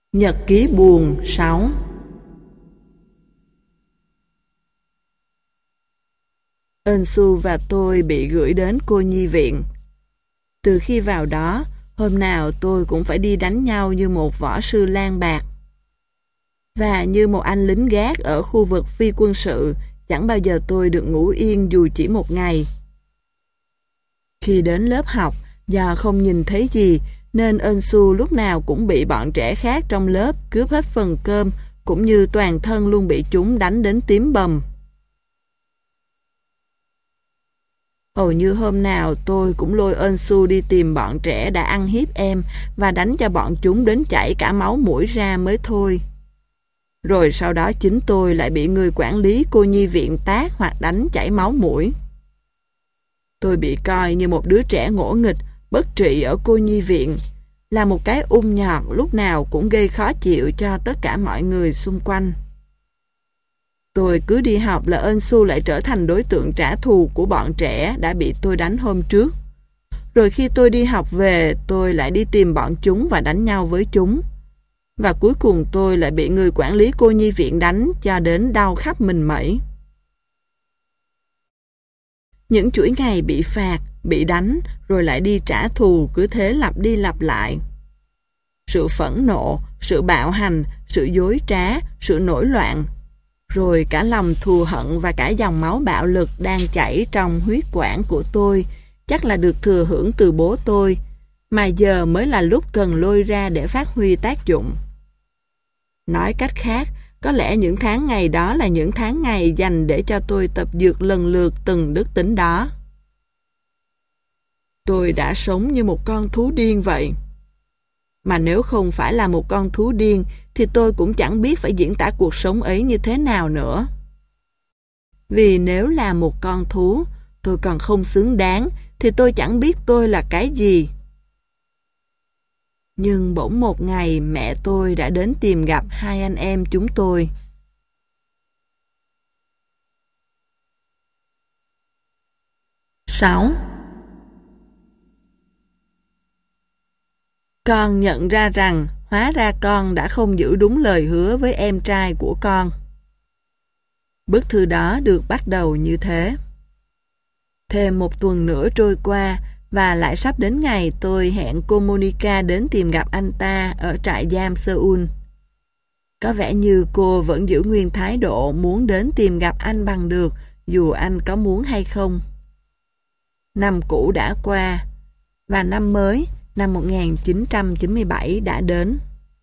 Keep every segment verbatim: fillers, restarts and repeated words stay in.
Nhật ký buồn sáu. Eunsu và tôi bị gửi đến cô nhi viện. Từ khi vào đó, hôm nào tôi cũng phải đi đánh nhau như một võ sư lang bạc. Và như một anh lính gác ở khu vực phi quân sự, chẳng bao giờ tôi được ngủ yên dù chỉ một ngày. Khi đến lớp học, do không nhìn thấy gì, nên Eunsu lúc nào cũng bị bọn trẻ khác trong lớp cướp hết phần cơm, cũng như toàn thân luôn bị chúng đánh đến tím bầm. Hầu như hôm nào tôi cũng lôi Eunsu đi tìm bọn trẻ đã ăn hiếp em và đánh cho bọn chúng đến chảy cả máu mũi ra mới thôi. Rồi sau đó chính tôi lại bị người quản lý cô nhi viện tát hoặc đánh chảy máu mũi. Tôi bị coi như một đứa trẻ ngỗ nghịch, bất trị ở cô nhi viện, là một cái ung nhọt lúc nào cũng gây khó chịu cho tất cả mọi người xung quanh. Tôi cứ đi học là Eunsu lại trở thành đối tượng trả thù của bọn trẻ đã bị tôi đánh hôm trước. Rồi khi tôi đi học về, tôi lại đi tìm bọn chúng và đánh nhau với chúng. Và cuối cùng tôi lại bị người quản lý cô nhi viện đánh cho đến đau khắp mình mẩy. Những chuỗi ngày bị phạt, bị đánh, rồi lại đi trả thù cứ thế lặp đi lặp lại. Sự phẫn nộ, sự bạo hành, sự dối trá, sự nổi loạn, rồi cả lòng thù hận và cả dòng máu bạo lực đang chảy trong huyết quản của tôi, chắc là được thừa hưởng từ bố tôi, mà giờ mới là lúc cần lôi ra để phát huy tác dụng. Nói cách khác, có lẽ những tháng ngày đó là những tháng ngày dành để cho tôi tập dượt lần lượt từng đức tính đó. Tôi đã sống như một con thú điên vậy. Mà nếu không phải là một con thú điên thì tôi cũng chẳng biết phải diễn tả cuộc sống ấy như thế nào nữa. Vì nếu là một con thú, tôi còn không xứng đáng thì tôi chẳng biết tôi là cái gì. Nhưng bỗng một ngày mẹ tôi đã đến tìm gặp hai anh em chúng tôi. sáu. Con nhận ra rằng hóa ra con đã không giữ đúng lời hứa với em trai của con. Bức thư đó được bắt đầu như thế. Thêm một tuần nữa trôi qua và lại sắp đến ngày tôi hẹn cô Monica đến tìm gặp anh ta ở trại giam Seoul. Có vẻ như cô vẫn giữ nguyên thái độ muốn đến tìm gặp anh bằng được dù anh có muốn hay không. Năm cũ đã qua và năm mới, năm một nghìn chín trăm chín mươi bảy đã đến.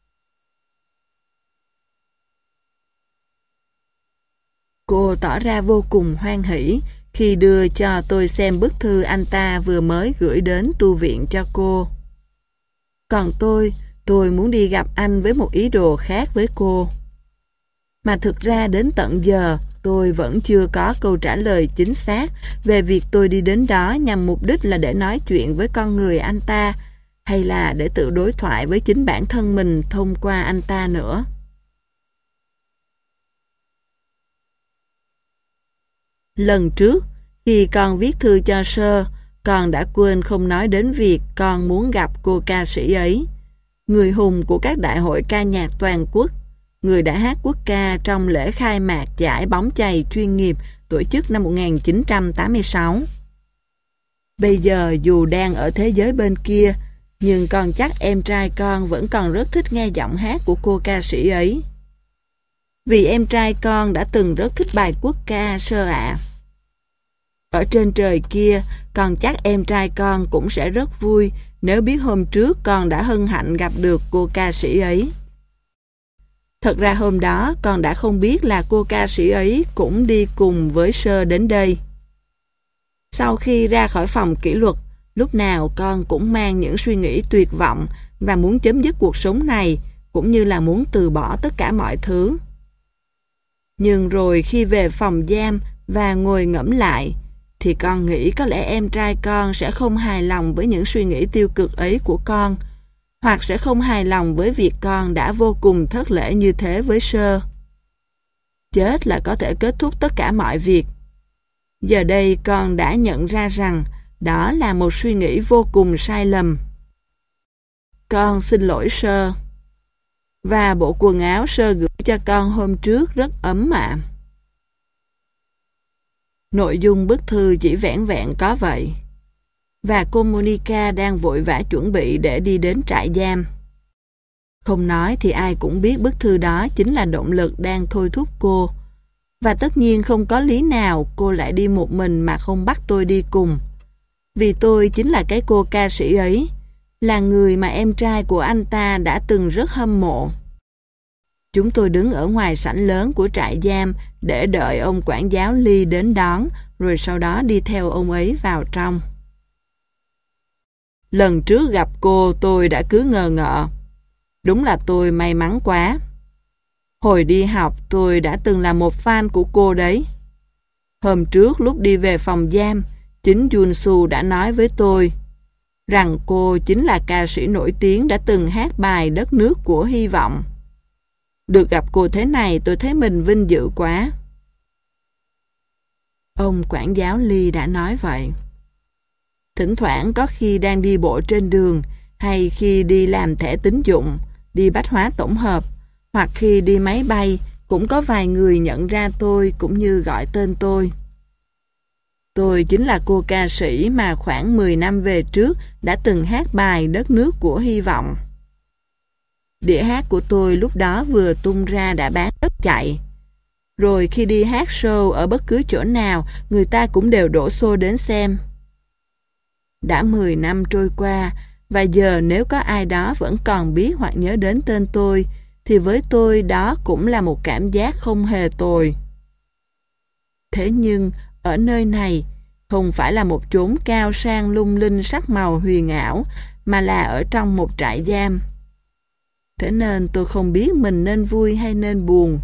Cô tỏ ra vô cùng hoan hỉ khi đưa cho tôi xem bức thư anh ta vừa mới gửi đến tu viện cho cô. Còn tôi, tôi muốn đi gặp anh với một ý đồ khác với cô. Mà thực ra đến tận giờ, tôi vẫn chưa có câu trả lời chính xác về việc tôi đi đến đó nhằm mục đích là để nói chuyện với con người anh ta, hay là để tự đối thoại với chính bản thân mình thông qua anh ta nữa. Lần trước, khi con viết thư cho Sơ, con đã quên không nói đến việc con muốn gặp cô ca sĩ ấy, người hùng của các đại hội ca nhạc toàn quốc, người đã hát quốc ca trong lễ khai mạc giải bóng chày chuyên nghiệp tổ chức năm một nghìn chín trăm tám mươi sáu. Bây giờ dù đang ở thế giới bên kia, nhưng con chắc em trai con vẫn còn rất thích nghe giọng hát của cô ca sĩ ấy. Vì em trai con đã từng rất thích bài quốc ca Sơ ạ. Ở trên trời kia, con chắc em trai con cũng sẽ rất vui nếu biết hôm trước con đã hân hạnh gặp được cô ca sĩ ấy. Thật ra hôm đó con đã không biết là cô ca sĩ ấy cũng đi cùng với Sơ đến đây. Sau khi ra khỏi phòng kỷ luật, lúc nào con cũng mang những suy nghĩ tuyệt vọng và muốn chấm dứt cuộc sống này, cũng như là muốn từ bỏ tất cả mọi thứ. Nhưng rồi khi về phòng giam và ngồi ngẫm lại, thì con nghĩ có lẽ em trai con sẽ không hài lòng với những suy nghĩ tiêu cực ấy của con, hoặc sẽ không hài lòng với việc con đã vô cùng thất lễ như thế với Sơ. Chết là có thể kết thúc tất cả mọi việc. Giờ đây con đã nhận ra rằng đó là một suy nghĩ vô cùng sai lầm. Con xin lỗi Sơ. Và bộ quần áo sơ gửi cho con hôm trước rất ấm ạ. Nội dung bức thư chỉ vẻn vẹn có vậy. Và cô Monica đang vội vã chuẩn bị để đi đến trại giam. Không nói thì ai cũng biết bức thư đó chính là động lực đang thôi thúc cô. Và tất nhiên không có lý nào cô lại đi một mình mà không bắt tôi đi cùng. Vì tôi chính là cái cô ca sĩ ấy, là người mà em trai của anh ta đã từng rất hâm mộ. Chúng tôi đứng ở ngoài sảnh lớn của trại giam để đợi ông quản giáo Lee đến đón, rồi sau đó đi theo ông ấy vào trong. Lần trước gặp cô tôi đã cứ ngờ ngợ. Đúng là tôi may mắn quá. Hồi đi học tôi đã từng là một fan của cô đấy. Hôm trước lúc đi về phòng giam, chính Jun Soo đã nói với tôi rằng cô chính là ca sĩ nổi tiếng đã từng hát bài Đất nước của hy vọng. Được gặp cô thế này tôi thấy mình vinh dự quá. Ông quản giáo Lee đã nói vậy. Thỉnh thoảng có khi đang đi bộ trên đường, hay khi đi làm thẻ tín dụng, đi bách hóa tổng hợp, hoặc khi đi máy bay, cũng có vài người nhận ra tôi cũng như gọi tên tôi. Tôi chính là cô ca sĩ mà khoảng mười năm về trước đã từng hát bài Đất nước của hy vọng. Đĩa hát của tôi lúc đó vừa tung ra đã bán rất chạy. Rồi khi đi hát show ở bất cứ chỗ nào, người ta cũng đều đổ xô đến xem. Đã mười năm trôi qua, và giờ nếu có ai đó vẫn còn biết hoặc nhớ đến tên tôi, thì với tôi đó cũng là một cảm giác không hề tồi. Thế nhưng, ở nơi này, không phải là một chốn cao sang lung linh sắc màu huyền ảo, mà là ở trong một trại giam. Thế nên tôi không biết mình nên vui hay nên buồn.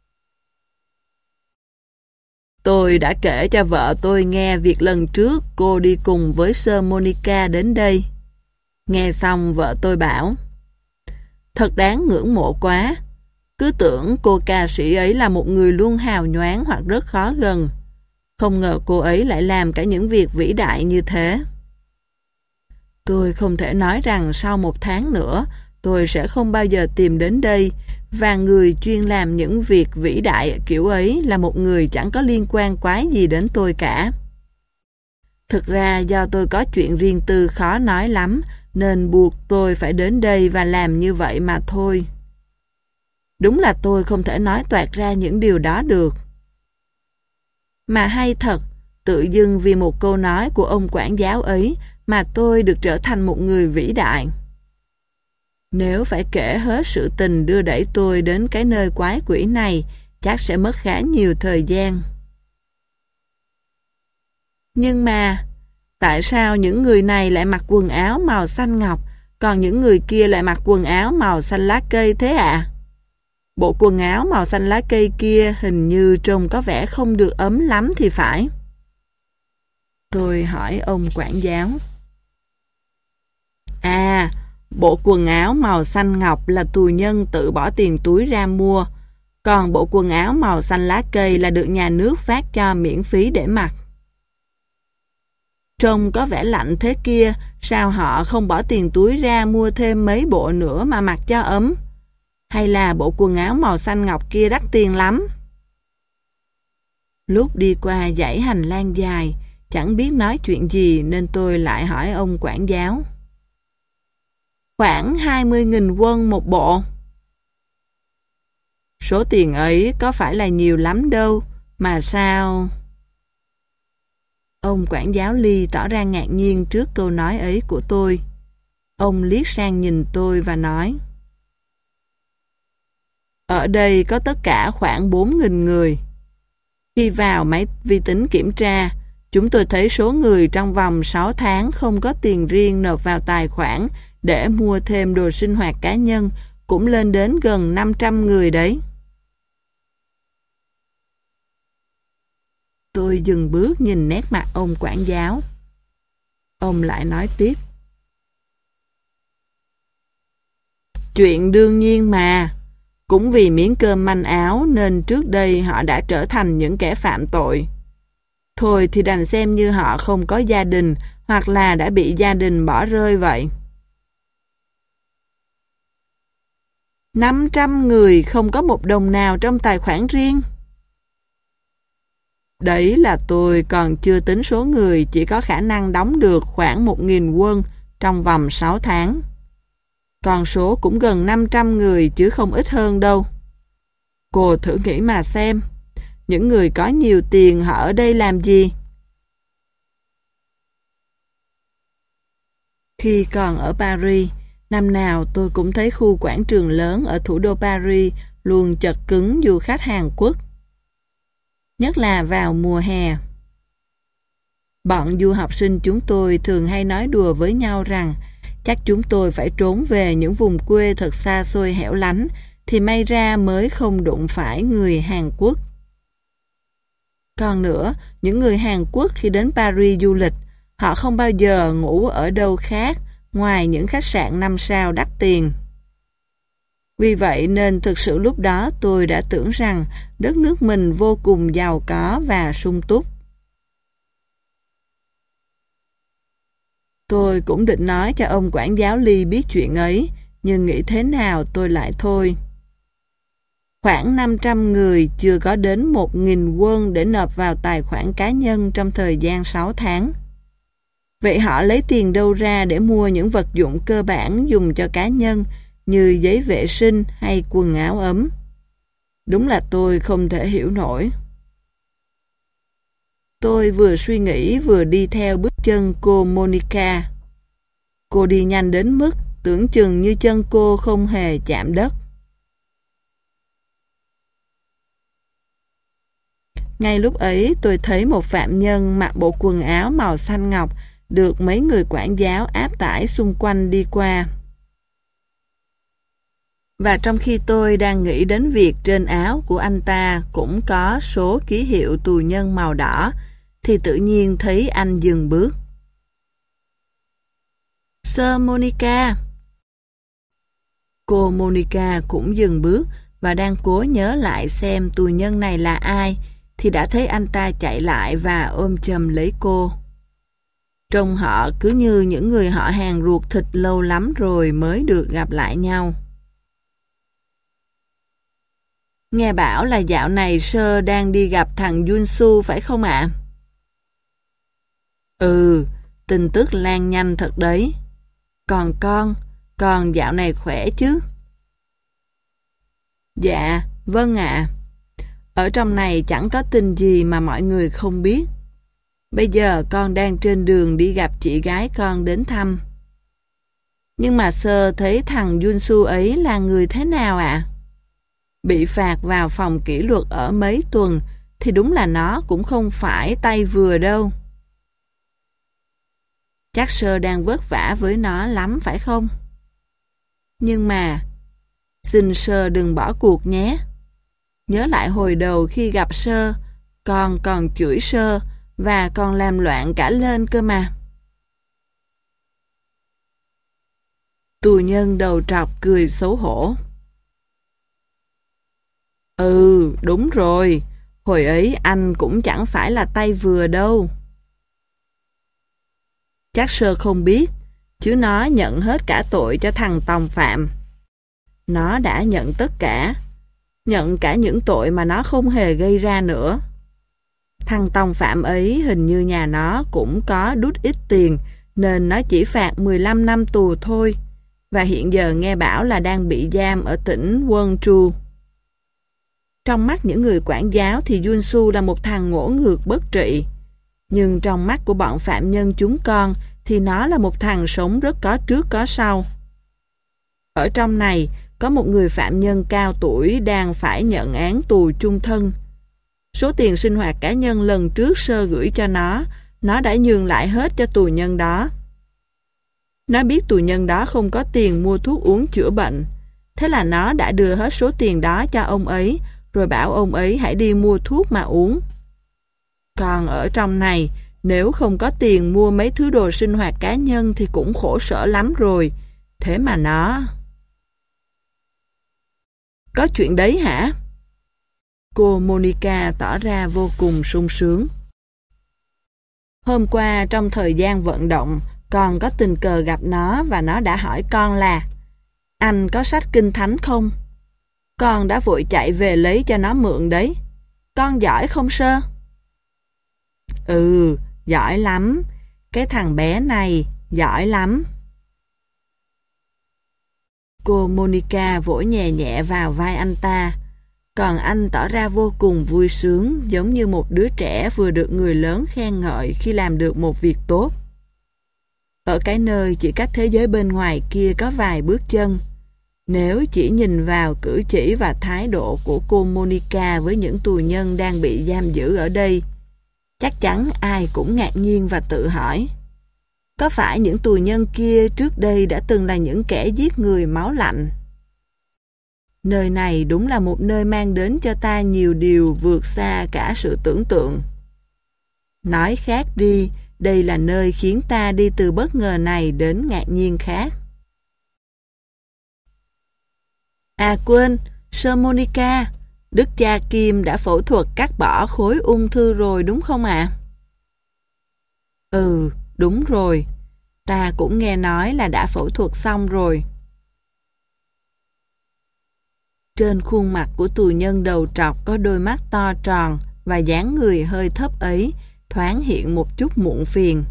Tôi đã kể cho vợ tôi nghe việc lần trước cô đi cùng với Sơ Monica đến đây. Nghe xong vợ tôi bảo, thật đáng ngưỡng mộ quá. Cứ tưởng cô ca sĩ ấy là một người luôn hào nhoáng hoặc rất khó gần. Không ngờ cô ấy lại làm cả những việc vĩ đại như thế. Tôi không thể nói rằng sau một tháng nữa tôi sẽ không bao giờ tìm đến đây, và người chuyên làm những việc vĩ đại kiểu ấy là một người chẳng có liên quan quái gì đến tôi cả. Thực ra do tôi có chuyện riêng tư khó nói lắm, nên buộc tôi phải đến đây và làm như vậy mà thôi. Đúng là tôi không thể nói toạc ra những điều đó được. Mà hay thật, tự dưng vì một câu nói của ông quản giáo ấy mà tôi được trở thành một người vĩ đại. Nếu phải kể hết sự tình đưa đẩy tôi đến cái nơi quái quỷ này, chắc sẽ mất khá nhiều thời gian. Nhưng mà, tại sao những người này lại mặc quần áo màu xanh ngọc, còn những người kia lại mặc quần áo màu xanh lá cây thế ạ? À? Bộ quần áo màu xanh lá cây kia hình như trông có vẻ không được ấm lắm thì phải. Tôi hỏi ông quản giáo. À, bộ quần áo màu xanh ngọc là tù nhân tự bỏ tiền túi ra mua, còn bộ quần áo màu xanh lá cây là được nhà nước phát cho miễn phí để mặc. Trông có vẻ lạnh thế kia, sao họ không bỏ tiền túi ra mua thêm mấy bộ nữa mà mặc cho ấm? Hay là bộ quần áo màu xanh ngọc kia đắt tiền lắm? Lúc đi qua dãy hành lang dài, chẳng biết nói chuyện gì nên tôi lại hỏi ông quản giáo. Khoảng hai mươi nghìn won một bộ. Số tiền ấy có phải là nhiều lắm đâu, mà sao... Ông quản giáo Lee tỏ ra ngạc nhiên trước câu nói ấy của tôi. Ông liếc sang nhìn tôi và nói, ở đây có tất cả khoảng bốn nghìn người. Khi vào máy vi tính kiểm tra, chúng tôi thấy số người trong vòng sáu tháng không có tiền riêng nộp vào tài khoản để mua thêm đồ sinh hoạt cá nhân cũng lên đến gần năm trăm người đấy. Tôi dừng bước nhìn nét mặt ông quản giáo. Ông lại nói tiếp. Chuyện đương nhiên mà. Cũng vì miếng cơm manh áo nên trước đây họ đã trở thành những kẻ phạm tội. Thôi thì đành xem như họ không có gia đình hoặc là đã bị gia đình bỏ rơi vậy. năm trăm người không có một đồng nào trong tài khoản riêng. Đấy là tôi còn chưa tính số người chỉ có khả năng đóng được khoảng một nghìn won trong vòng sáu tháng. Con số cũng gần năm trăm người chứ không ít hơn đâu. Cô thử nghĩ mà xem, những người có nhiều tiền họ ở đây làm gì? Khi còn ở Paris, năm nào tôi cũng thấy khu quảng trường lớn ở thủ đô Paris luôn chật cứng du khách Hàn Quốc. Nhất là vào mùa hè. Bọn du học sinh chúng tôi thường hay nói đùa với nhau rằng chắc chúng tôi phải trốn về những vùng quê thật xa xôi hẻo lánh thì may ra mới không đụng phải người Hàn Quốc. Còn nữa, những người Hàn Quốc khi đến Paris du lịch, họ không bao giờ ngủ ở đâu khác ngoài những khách sạn năm sao đắt tiền. Vì vậy nên thực sự lúc đó tôi đã tưởng rằng đất nước mình vô cùng giàu có và sung túc. Tôi cũng định nói cho ông quản giáo Ly biết chuyện ấy, nhưng nghĩ thế nào tôi lại thôi. Khoảng năm trăm người chưa có đến một nghìn won để nộp vào tài khoản cá nhân trong thời gian sáu tháng. Vậy họ lấy tiền đâu ra để mua những vật dụng cơ bản dùng cho cá nhân như giấy vệ sinh hay quần áo ấm? Đúng là tôi không thể hiểu nổi. Tôi vừa suy nghĩ vừa đi theo bước chân cô Monica. Cô đi nhanh đến mức tưởng chừng như chân cô không hề chạm đất. Ngay lúc ấy tôi thấy một phạm nhân mặc bộ quần áo màu xanh ngọc được mấy người quản giáo áp tải xung quanh đi qua. Và trong khi tôi đang nghĩ đến việc trên áo của anh ta cũng có số ký hiệu tù nhân màu đỏ, thì tự nhiên thấy anh dừng bước. Sir Monica. Cô Monica cũng dừng bước và đang cố nhớ lại xem tù nhân này là ai, thì đã thấy anh ta chạy lại và ôm chầm lấy cô. Trông họ cứ như những người họ hàng ruột thịt lâu lắm rồi mới được gặp lại nhau. Nghe bảo là dạo này Sơ đang đi gặp thằng Junsu phải không ạ? Ừ, tin tức lan nhanh thật đấy. Còn con, con dạo này khỏe chứ? Dạ, vâng ạ. Ở trong này chẳng có tin gì mà mọi người không biết. Bây giờ con đang trên đường đi gặp chị gái con đến thăm. Nhưng mà Sơ thấy thằng Junsu ấy là người thế nào ạ? Bị phạt vào phòng kỷ luật ở mấy tuần thì đúng là nó cũng không phải tay vừa đâu. Chắc Sơ đang vất vả với nó lắm phải không? Nhưng mà xin Sơ đừng bỏ cuộc nhé. Nhớ lại hồi đầu khi gặp Sơ, con còn chửi Sơ và còn làm loạn cả lên cơ mà. Tù nhân đầu trọc cười xấu hổ. Ừ, đúng rồi. Hồi ấy anh cũng chẳng phải là tay vừa đâu. Chắc Sơ không biết, chứ nó nhận hết cả tội cho thằng tòng phạm. Nó đã nhận tất cả, nhận cả những tội mà nó không hề gây ra nữa. Thằng tòng phạm ấy hình như nhà nó cũng có đút ít tiền, nên nó chỉ phạt mười lăm năm tù thôi, và hiện giờ nghe bảo là đang bị giam ở tỉnh Wonju. Trong mắt những người quản giáo thì Junsu là một thằng ngỗ ngược bất trị, nhưng trong mắt của bọn phạm nhân chúng con thì nó là một thằng sống rất có trước có sau. Ở trong này có một người phạm nhân cao tuổi đang phải nhận án tù chung thân. Số tiền sinh hoạt cá nhân lần trước Sơ gửi cho nó, nó đã nhường lại hết cho tù nhân đó. Nó biết tù nhân đó không có tiền mua thuốc uống chữa bệnh, thế là nó đã đưa hết số tiền đó cho ông ấy, rồi bảo ông ấy hãy đi mua thuốc mà uống. Còn ở trong này, nếu không có tiền mua mấy thứ đồ sinh hoạt cá nhân thì cũng khổ sở lắm rồi. Thế mà nó... Có chuyện đấy hả? Cô Monica tỏ ra vô cùng sung sướng. Hôm qua trong thời gian vận động, con có tình cờ gặp nó và nó đã hỏi con là: anh có sách kinh thánh không? Con đã vội chạy về lấy cho nó mượn đấy. Con giỏi không sơ? Ừ, giỏi lắm. Cái thằng bé này giỏi lắm. Cô Monica vỗ nhẹ nhẹ vào vai anh ta, còn anh tỏ ra vô cùng vui sướng, giống như một đứa trẻ vừa được người lớn khen ngợi khi làm được một việc tốt. Ở cái nơi chỉ cách thế giới bên ngoài kia có vài bước chân, nếu chỉ nhìn vào cử chỉ và thái độ của cô Monica với những tù nhân đang bị giam giữ ở đây, chắc chắn ai cũng ngạc nhiên và tự hỏi, có phải những tù nhân kia trước đây đã từng là những kẻ giết người máu lạnh? Nơi này đúng là một nơi mang đến cho ta nhiều điều vượt xa cả sự tưởng tượng. Nói khác đi, đây là nơi khiến ta đi từ bất ngờ này đến ngạc nhiên khác. À quên, Sơ Monica, đức cha Kim đã phẫu thuật cắt bỏ khối ung thư rồi đúng không ạ? À? Ừ, đúng rồi. Ta cũng nghe nói là đã phẫu thuật xong rồi. Trên khuôn mặt của tù nhân đầu trọc có đôi mắt to tròn và dáng người hơi thấp ấy thoáng hiện một chút muộn phiền.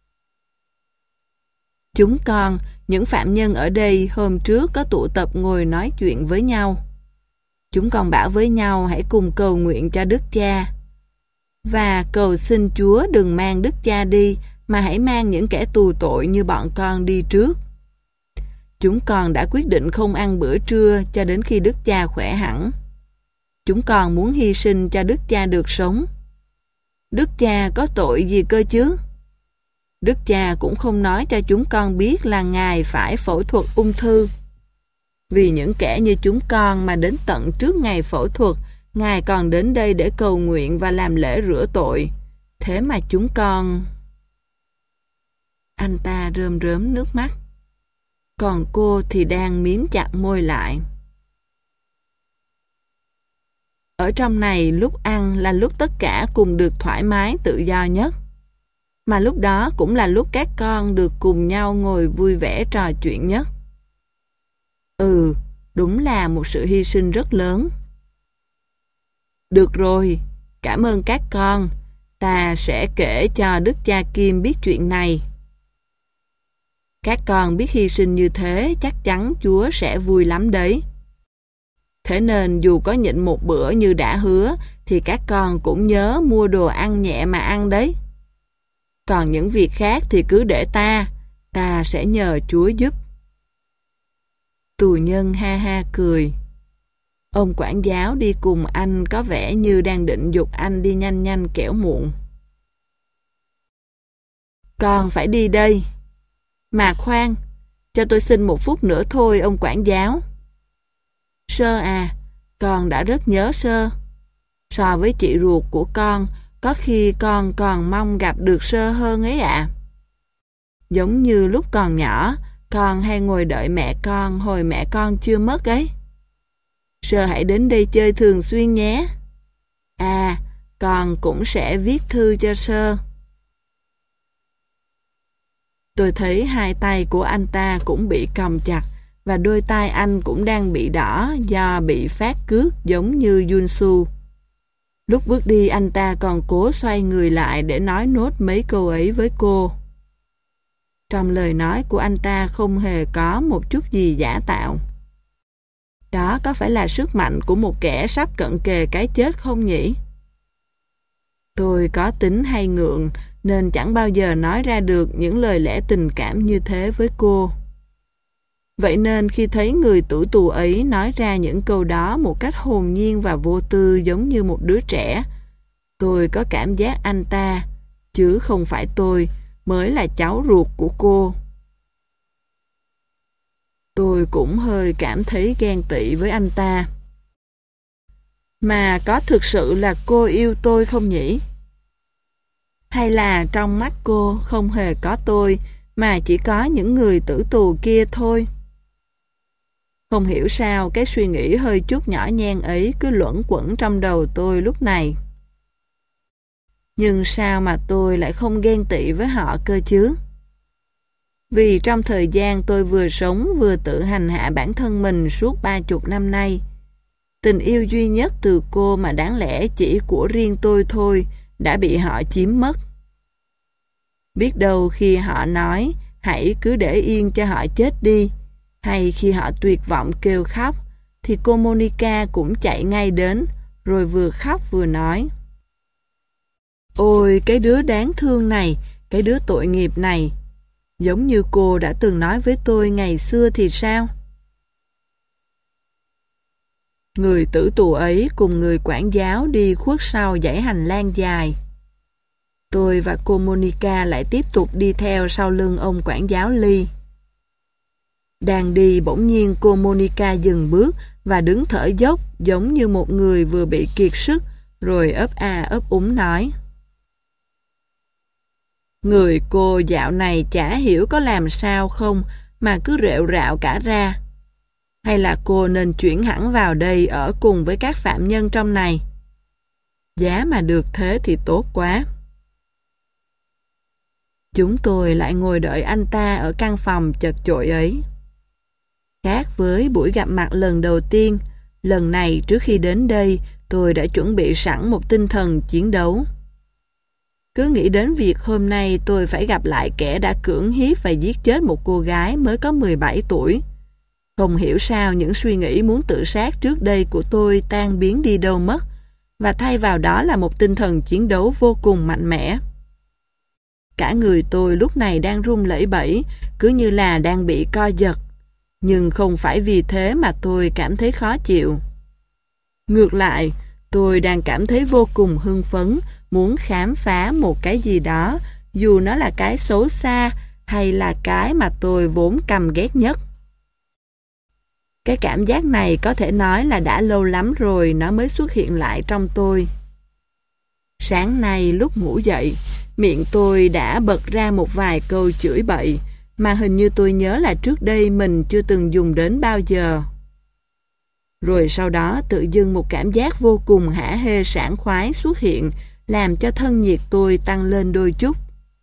Chúng con, những phạm nhân ở đây hôm trước có tụ tập ngồi nói chuyện với nhau. Chúng con bảo với nhau hãy cùng cầu nguyện cho Đức Cha và cầu xin Chúa đừng mang Đức Cha đi, mà hãy mang những kẻ tù tội như bọn con đi trước. Chúng con đã quyết định không ăn bữa trưa cho đến khi Đức Cha khỏe hẳn. Chúng con muốn hy sinh cho Đức Cha được sống. Đức Cha có tội gì cơ chứ? Đức Cha cũng không nói cho chúng con biết là Ngài phải phẫu thuật ung thư. Vì những kẻ như chúng con mà đến tận trước ngày phẫu thuật, Ngài còn đến đây để cầu nguyện và làm lễ rửa tội. Thế mà chúng con... Anh ta rơm rớm nước mắt. Còn cô thì đang miếm chặt môi lại. Ở trong này lúc ăn là lúc tất cả cùng được thoải mái tự do nhất. Mà lúc đó cũng là lúc các con được cùng nhau ngồi vui vẻ trò chuyện nhất. Ừ, đúng là một sự hy sinh rất lớn. Được rồi, cảm ơn các con. Ta sẽ kể cho Đức Cha Kim biết chuyện này. Các con biết hy sinh như thế, chắc chắn Chúa sẽ vui lắm đấy. Thế nên dù có nhịn một bữa như đã hứa, thì các con cũng nhớ mua đồ ăn nhẹ mà ăn đấy. Còn những việc khác thì cứ để ta, ta sẽ nhờ Chúa giúp. Tù nhân ha ha cười. Ông quản giáo đi cùng anh có vẻ như đang định giục anh đi nhanh nhanh kẻo muộn. Con phải đi đây. Mà khoan, cho tôi xin một phút nữa thôi ông quản giáo. Sơ à, con đã rất nhớ Sơ. So với chị ruột của con, có khi con còn mong gặp được Sơ hơn ấy ạ. À. Giống như lúc còn nhỏ, con hay ngồi đợi mẹ con hồi mẹ con chưa mất ấy. Sơ hãy đến đây chơi thường xuyên nhé. À, con cũng sẽ viết thư cho Sơ. Tôi thấy hai tay của anh ta cũng bị còng chặt và đôi tay anh cũng đang bị đỏ do bị phát cước giống như Yunsu. Lúc bước đi anh ta còn cố xoay người lại để nói nốt mấy câu ấy với cô. Trong lời nói của anh ta không hề có một chút gì giả tạo. Đó có phải là sức mạnh của một kẻ sắp cận kề cái chết không nhỉ? Tôi có tính hay ngượng nên chẳng bao giờ nói ra được những lời lẽ tình cảm như thế với cô. Vậy nên khi thấy người tử tù ấy nói ra những câu đó một cách hồn nhiên và vô tư giống như một đứa trẻ, tôi có cảm giác anh ta, chứ không phải tôi, mới là cháu ruột của cô. Tôi cũng hơi cảm thấy ghen tị với anh ta. Mà có thực sự là cô yêu tôi không nhỉ? Hay là trong mắt cô không hề có tôi, mà chỉ có những người tử tù kia thôi? Không hiểu sao cái suy nghĩ hơi chút nhỏ nhen ấy cứ luẩn quẩn trong đầu tôi lúc này. Nhưng sao mà tôi lại không ghen tị với họ cơ chứ? Vì trong thời gian tôi vừa sống vừa tự hành hạ bản thân mình suốt ba chục năm nay, tình yêu duy nhất từ cô mà đáng lẽ chỉ của riêng tôi thôi đã bị họ chiếm mất. Biết đâu khi họ nói hãy cứ để yên cho họ chết đi, hay khi họ tuyệt vọng kêu khóc, thì cô Monica cũng chạy ngay đến, rồi vừa khóc vừa nói: Ôi cái đứa đáng thương này, cái đứa tội nghiệp này, giống như cô đã từng nói với tôi ngày xưa thì sao? Người tử tù ấy cùng người quản giáo đi khuất sau dãy hành lang dài. Tôi và cô Monica lại tiếp tục đi theo sau lưng ông quản giáo Lee. Đang đi bỗng nhiên cô Monica dừng bước và đứng thở dốc giống như một người vừa bị kiệt sức, rồi ấp a ấp úng nói: Người cô dạo này chả hiểu có làm sao không mà cứ rệu rạo cả ra. Hay là cô nên chuyển hẳn vào đây ở cùng với các phạm nhân trong này? Giá mà được thế thì tốt quá. Chúng tôi lại ngồi đợi anh ta ở căn phòng chật chội ấy. Khác với buổi gặp mặt lần đầu tiên, lần này trước khi đến đây tôi đã chuẩn bị sẵn một tinh thần chiến đấu. Cứ nghĩ đến việc hôm nay tôi phải gặp lại kẻ đã cưỡng hiếp và giết chết một cô gái mới có mười bảy tuổi. Không hiểu sao những suy nghĩ muốn tự sát trước đây của tôi tan biến đi đâu mất, và thay vào đó là một tinh thần chiến đấu vô cùng mạnh mẽ. Cả người tôi lúc này đang run lẩy bẩy, cứ như là đang bị co giật. Nhưng không phải vì thế mà tôi cảm thấy khó chịu. Ngược lại, tôi đang cảm thấy vô cùng hưng phấn, muốn khám phá một cái gì đó, dù nó là cái xấu xa hay là cái mà tôi vốn căm ghét nhất. Cái cảm giác này có thể nói là đã lâu lắm rồi nó mới xuất hiện lại trong tôi. Sáng nay lúc ngủ dậy, miệng tôi đã bật ra một vài câu chửi bậy mà hình như tôi nhớ là trước đây mình chưa từng dùng đến bao giờ. Rồi sau đó tự dưng một cảm giác vô cùng hả hê sảng khoái xuất hiện, làm cho thân nhiệt tôi tăng lên đôi chút.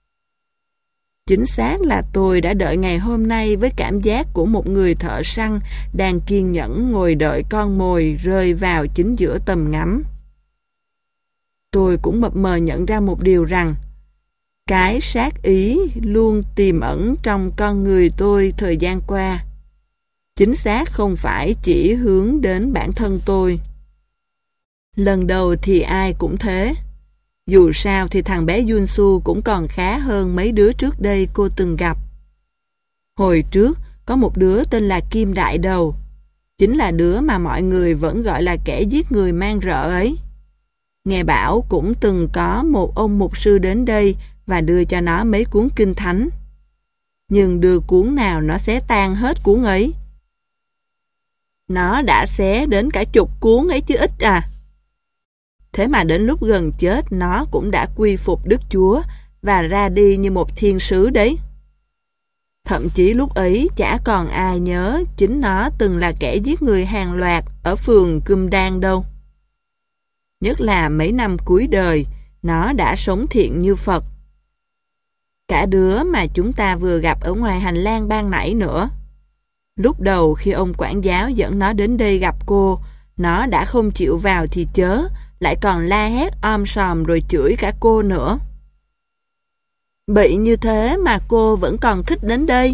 Chính xác là tôi đã đợi ngày hôm nay với cảm giác của một người thợ săn đang kiên nhẫn ngồi đợi con mồi rơi vào chính giữa tầm ngắm. Tôi cũng mập mờ nhận ra một điều rằng cái sát ý luôn tiềm ẩn trong con người tôi thời gian qua. Chính xác không phải chỉ hướng đến bản thân tôi. Lần đầu thì ai cũng thế. Dù sao thì thằng bé Junsu cũng còn khá hơn mấy đứa trước đây cô từng gặp. Hồi trước có một đứa tên là Kim Đại Đầu, chính là đứa mà mọi người vẫn gọi là kẻ giết người mang rợ ấy. Nghe bảo cũng từng có một ông mục sư đến đây và đưa cho nó mấy cuốn kinh thánh. Nhưng đưa cuốn nào nó xé tan hết cuốn ấy. Nó đã xé đến cả chục cuốn ấy chứ ít à. Thế mà đến lúc gần chết nó cũng đã quy phục Đức Chúa và ra đi như một thiên sứ đấy. Thậm chí lúc ấy chả còn ai nhớ chính nó từng là kẻ giết người hàng loạt ở phường Cơm Đan đâu. Nhất là mấy năm cuối đời, nó đã sống thiện như Phật. Cả đứa mà chúng ta vừa gặp ở ngoài hành lang ban nãy nữa. Lúc đầu khi ông quản giáo dẫn nó đến đây gặp cô, nó đã không chịu vào thì chớ, lại còn la hét om sòm rồi chửi cả cô nữa. Bị như thế mà cô vẫn còn thích đến đây.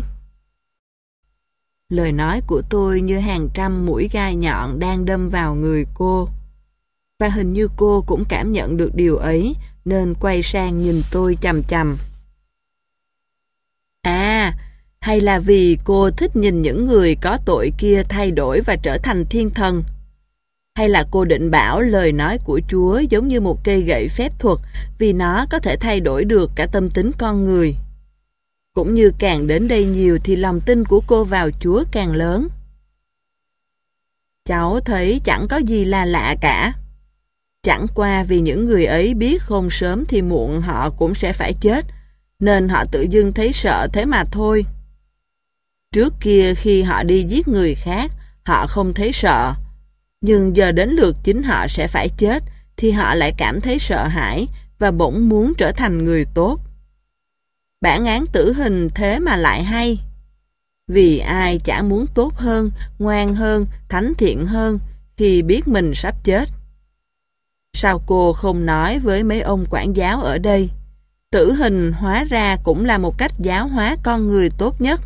Lời nói của tôi như hàng trăm mũi gai nhọn đang đâm vào người cô. Và hình như cô cũng cảm nhận được điều ấy, nên quay sang nhìn tôi chằm chằm. À, hay là vì cô thích nhìn những người có tội kia thay đổi và trở thành thiên thần? Hay là cô định bảo lời nói của Chúa giống như một cây gậy phép thuật vì nó có thể thay đổi được cả tâm tính con người? Cũng như càng đến đây nhiều thì lòng tin của cô vào Chúa càng lớn. Cháu thấy chẳng có gì là lạ cả. Chẳng qua vì những người ấy biết không sớm thì muộn họ cũng sẽ phải chết, nên họ tự dưng thấy sợ thế mà thôi. Trước kia khi họ đi giết người khác, họ không thấy sợ. Nhưng giờ đến lượt chính họ sẽ phải chết, thì họ lại cảm thấy sợ hãi và bỗng muốn trở thành người tốt. Bản án tử hình thế mà lại hay. Vì ai chả muốn tốt hơn, ngoan hơn, thánh thiện hơn, khi biết mình sắp chết. Sao cô không nói với mấy ông quản giáo ở đây? Tử hình hóa ra cũng là một cách giáo hóa con người tốt nhất.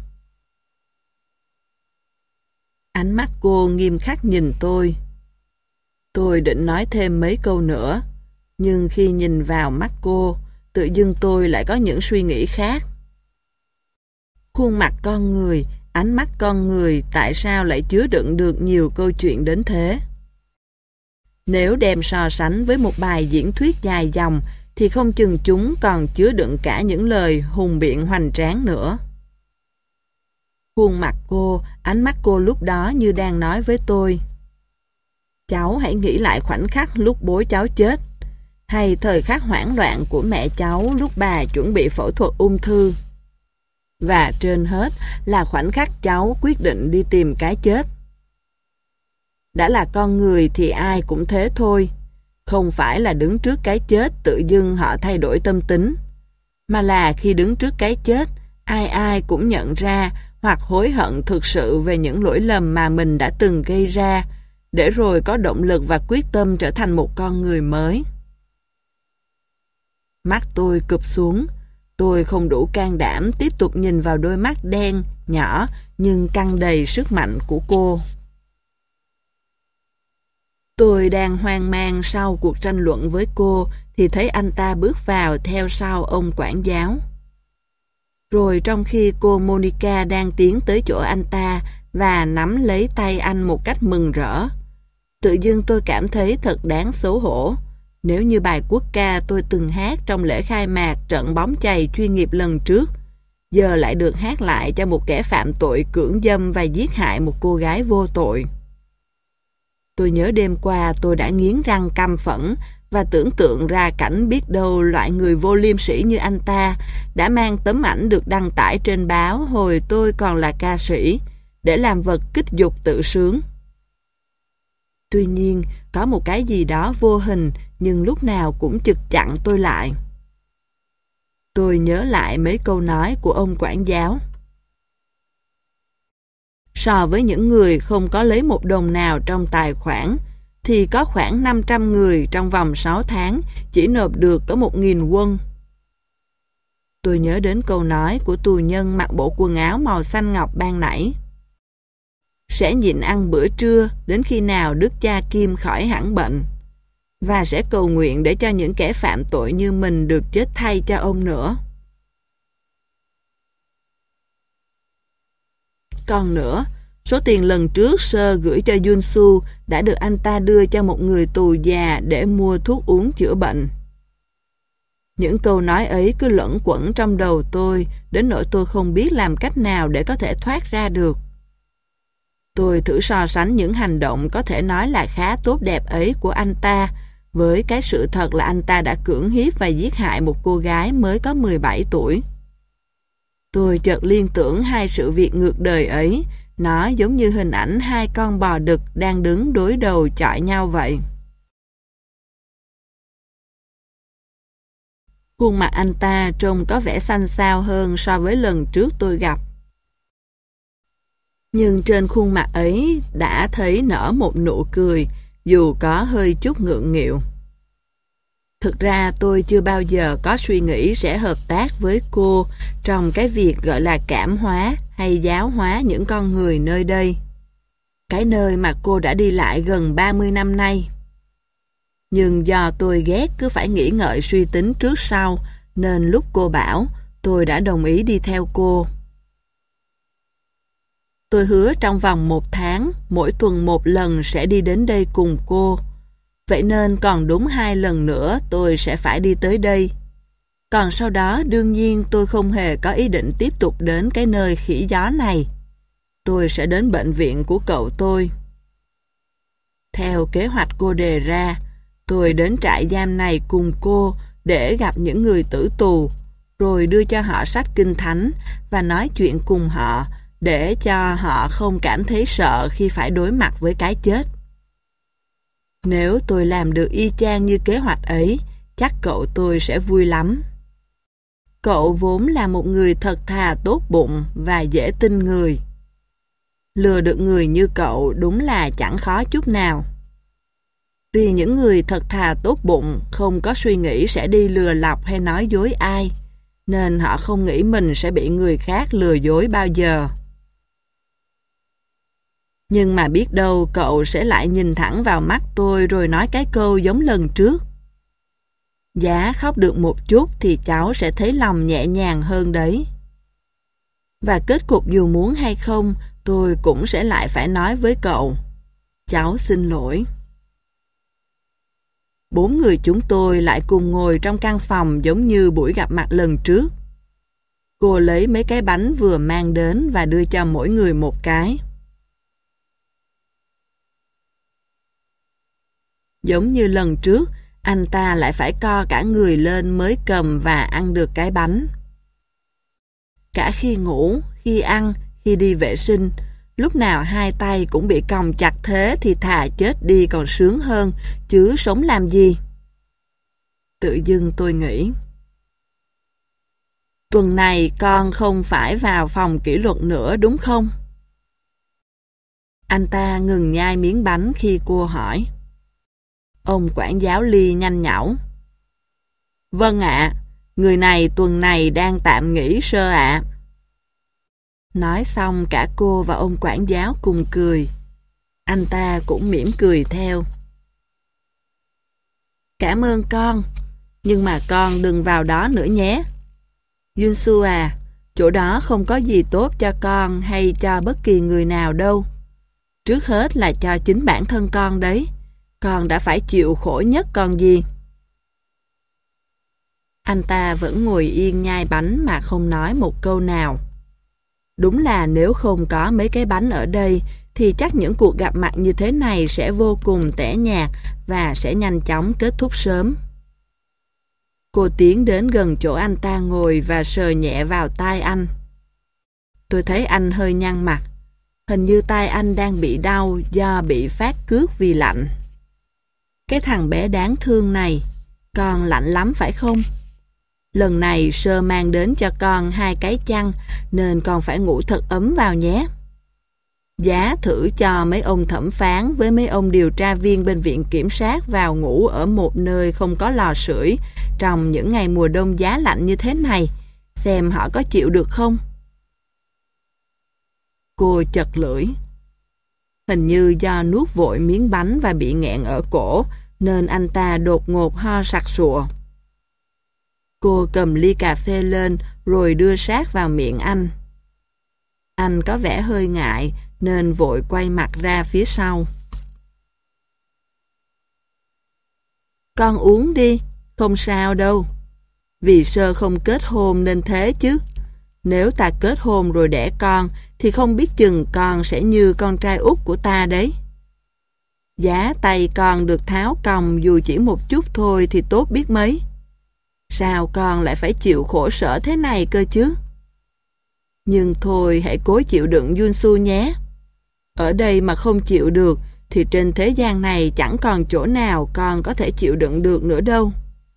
Ánh mắt cô nghiêm khắc nhìn tôi. Tôi định nói thêm mấy câu nữa, nhưng khi nhìn vào mắt cô, tự dưng tôi lại có những suy nghĩ khác. Khuôn mặt con người, ánh mắt con người tại sao lại chứa đựng được nhiều câu chuyện đến thế? Nếu đem so sánh với một bài diễn thuyết dài dòng thì không chừng chúng còn chứa đựng cả những lời hùng biện hoành tráng nữa. Khuôn mặt cô, ánh mắt cô lúc đó như đang nói với tôi: cháu hãy nghĩ lại khoảnh khắc lúc bố cháu chết, hay thời khắc hoảng loạn của mẹ cháu lúc bà chuẩn bị phẫu thuật ung thư. Và trên hết là khoảnh khắc cháu quyết định đi tìm cái chết. Đã là con người thì ai cũng thế thôi. Không phải là đứng trước cái chết tự dưng họ thay đổi tâm tính, mà là khi đứng trước cái chết, ai ai cũng nhận ra hoặc hối hận thực sự về những lỗi lầm mà mình đã từng gây ra, để rồi có động lực và quyết tâm trở thành một con người mới. Mắt tôi cụp xuống. Tôi không đủ can đảm tiếp tục nhìn vào đôi mắt đen, nhỏ nhưng căng đầy sức mạnh của cô. Tôi đang hoang mang sau cuộc tranh luận với cô thì thấy anh ta bước vào theo sau ông quản giáo. Rồi trong khi cô Monica đang tiến tới chỗ anh ta và nắm lấy tay anh một cách mừng rỡ, tự dưng tôi cảm thấy thật đáng xấu hổ. Nếu như bài quốc ca tôi từng hát trong lễ khai mạc trận bóng chày chuyên nghiệp lần trước, giờ lại được hát lại cho một kẻ phạm tội cưỡng dâm và giết hại một cô gái vô tội. Tôi nhớ đêm qua tôi đã nghiến răng căm phẫn và tưởng tượng ra cảnh biết đâu loại người vô liêm sỉ như anh ta đã mang tấm ảnh được đăng tải trên báo hồi tôi còn là ca sĩ để làm vật kích dục tự sướng. Tuy nhiên, có một cái gì đó vô hình nhưng lúc nào cũng chực chặn tôi lại. Tôi nhớ lại mấy câu nói của ông quản giáo. So với những người không có lấy một đồng nào trong tài khoản, thì có khoảng năm trăm người trong vòng sáu tháng chỉ nộp được có một nghìn won. Tôi nhớ đến câu nói của tù nhân mặc bộ quần áo màu xanh ngọc ban nãy. Sẽ nhịn ăn bữa trưa đến khi nào Đức Cha Kim khỏi hẳn bệnh, và sẽ cầu nguyện để cho những kẻ phạm tội như mình được chết thay cho ông nữa. Còn nữa, số tiền lần trước Sơ gửi cho Yunsu đã được anh ta đưa cho một người tù già để mua thuốc uống chữa bệnh. Những câu nói ấy cứ luẩn quẩn trong đầu tôi, đến nỗi tôi không biết làm cách nào để có thể thoát ra được. Tôi thử so sánh những hành động có thể nói là khá tốt đẹp ấy của anh ta với cái sự thật là anh ta đã cưỡng hiếp và giết hại một cô gái mới có mười bảy tuổi. Tôi chợt liên tưởng hai sự việc ngược đời ấy, nó giống như hình ảnh hai con bò đực đang đứng đối đầu chọi nhau vậy. Khuôn mặt anh ta trông có vẻ xanh xao hơn so với lần trước tôi gặp. Nhưng trên khuôn mặt ấy đã thấy nở một nụ cười, dù có hơi chút ngượng nghịu. Thực ra tôi chưa bao giờ có suy nghĩ sẽ hợp tác với cô trong cái việc gọi là cảm hóa hay giáo hóa những con người nơi đây. Cái nơi mà cô đã đi lại gần ba mươi năm nay. Nhưng do tôi ghét cứ phải nghĩ ngợi suy tính trước sau, nên lúc cô bảo, tôi đã đồng ý đi theo cô. Tôi hứa trong vòng một tháng, mỗi tuần một lần sẽ đi đến đây cùng cô. Vậy nên còn đúng hai lần nữa tôi sẽ phải đi tới đây. Còn sau đó đương nhiên tôi không hề có ý định tiếp tục đến cái nơi khỉ gió này. Tôi sẽ đến bệnh viện của cậu tôi. Theo kế hoạch cô đề ra, tôi đến trại giam này cùng cô để gặp những người tử tù, rồi đưa cho họ sách kinh thánh và nói chuyện cùng họ để cho họ không cảm thấy sợ khi phải đối mặt với cái chết. Nếu tôi làm được y chang như kế hoạch ấy, chắc cậu tôi sẽ vui lắm. Cậu vốn là một người thật thà tốt bụng và dễ tin người. Lừa được người như cậu đúng là chẳng khó chút nào. Vì những người thật thà tốt bụng không có suy nghĩ sẽ đi lừa lọc hay nói dối ai, nên họ không nghĩ mình sẽ bị người khác lừa dối bao giờ. Nhưng mà biết đâu cậu sẽ lại nhìn thẳng vào mắt tôi rồi nói cái câu giống lần trước. Giá khóc được một chút thì cháu sẽ thấy lòng nhẹ nhàng hơn đấy. Và kết cục dù muốn hay không, tôi cũng sẽ lại phải nói với cậu. Cháu xin lỗi. Bốn người chúng tôi lại cùng ngồi trong căn phòng giống như buổi gặp mặt lần trước. Cô lấy mấy cái bánh vừa mang đến và đưa cho mỗi người một cái. Giống như lần trước, anh ta lại phải co cả người lên mới cầm và ăn được cái bánh. Cả khi ngủ, khi ăn, khi đi vệ sinh, lúc nào hai tay cũng bị còng chặt thế thì thà chết đi còn sướng hơn, chứ sống làm gì? Tự dưng tôi nghĩ. Tuần này con không phải vào phòng kỷ luật nữa đúng không? Anh ta ngừng nhai miếng bánh khi cô hỏi. Ông quản giáo Ly nhanh nhảu. Vâng ạ, người này tuần này đang tạm nghỉ sơ ạ. Nói xong cả cô và ông quản giáo cùng cười. Anh ta cũng mỉm cười theo. Cảm ơn con, nhưng mà con đừng vào đó nữa nhé. Junsu à, chỗ đó không có gì tốt cho con hay cho bất kỳ người nào đâu. Trước hết là cho chính bản thân con đấy. Con đã phải chịu khổ nhất còn gì. Anh ta vẫn ngồi yên nhai bánh mà không nói một câu nào. Đúng là nếu không có mấy cái bánh ở đây thì chắc những cuộc gặp mặt như thế này sẽ vô cùng tẻ nhạt và sẽ nhanh chóng kết thúc sớm. Cô tiến đến gần chỗ anh ta ngồi và sờ nhẹ vào tai anh. Tôi thấy anh hơi nhăn mặt. Hình như tai anh đang bị đau do bị phát cước vì lạnh. Cái thằng bé đáng thương này, con lạnh lắm phải không? Lần này sơ mang đến cho con hai cái chăn nên con phải ngủ thật ấm vào nhé. Giá thử cho mấy ông thẩm phán với mấy ông điều tra viên bên viện kiểm sát vào ngủ ở một nơi không có lò sưởi trong những ngày mùa đông giá lạnh như thế này, xem họ có chịu được không? Cô chật lưỡi. Hình như do nuốt vội miếng bánh và bị nghẹn ở cổ nên anh ta đột ngột ho sặc sụa. Cô cầm ly cà phê lên rồi đưa sát vào miệng anh. Anh có vẻ hơi ngại nên vội quay mặt ra phía sau. Con uống đi, không sao đâu. Vì sơ không kết hôn nên thế chứ. Nếu ta kết hôn rồi đẻ con thì không biết chừng con sẽ như con trai út của ta đấy. Giá tay con được tháo còng dù chỉ một chút thôi thì tốt biết mấy. Sao con lại phải chịu khổ sở thế này cơ chứ? Nhưng thôi hãy cố chịu đựng Junsu nhé. Ở đây mà không chịu được thì trên thế gian này chẳng còn chỗ nào con có thể chịu đựng được nữa đâu.